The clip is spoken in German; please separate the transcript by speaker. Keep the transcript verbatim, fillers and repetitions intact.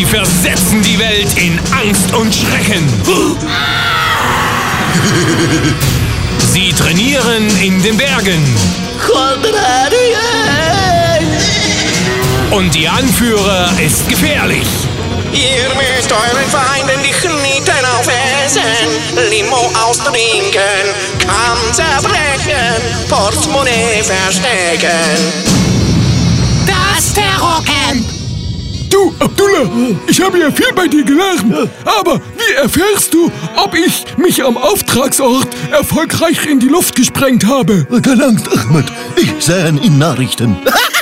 Speaker 1: versetzen die Welt in Angst und Schrecken. Sie trainieren in den Bergen. Und ihr Anführer ist gefährlich.
Speaker 2: Ihr müsst euren Feinden die Kneten aufessen, Limo austrinken, Kamm zerbrechen, Portemonnaie verstecken.
Speaker 3: Das Terrorcamp!
Speaker 4: Du, Abdullah, ich habe ja viel bei dir gelernt. Aber wie erfährst du, ob ich mich am Auftragsort erfolgreich in die Luft gesprengt habe?
Speaker 5: Gelangt, Ahmed. Ich sah ihn in Nachrichten.